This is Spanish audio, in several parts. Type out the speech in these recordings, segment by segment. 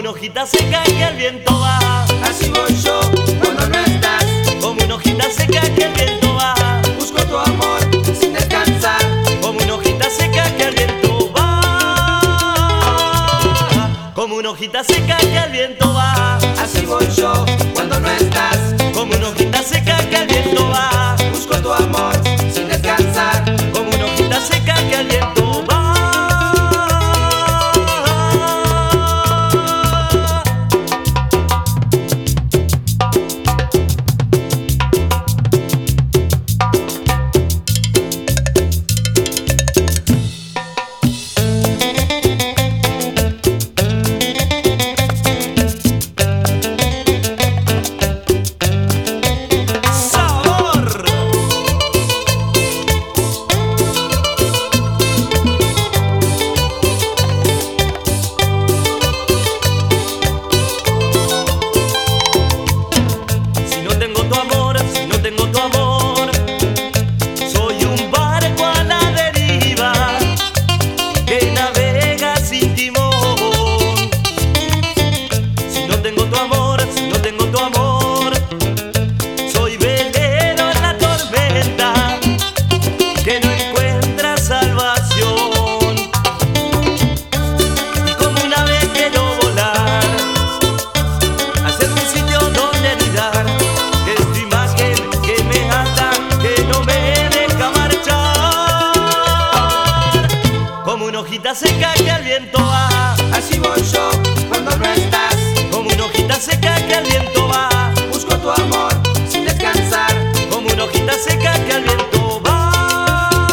una hojita seca que el viento va. Así voy yo cuando no estás. Como una hojita seca que el viento va. Busco tu amor sin descansar. Como una hojita seca que el viento va. Como una hojita seca que el viento va. Así voy yo cuando no estás. Como una hojita seca que el viento va. Busco tu amor sin descansar. Como una hojita seca que el viento va. Como una hojita seca que el viento va. Así voy yo cuando no estás. Como una hojita seca que el viento va. Busco tu amor sin descansar. Como una hojita seca que el viento va.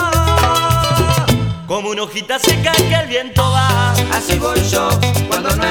Como una hojita seca que el viento va. Así voy yo cuando no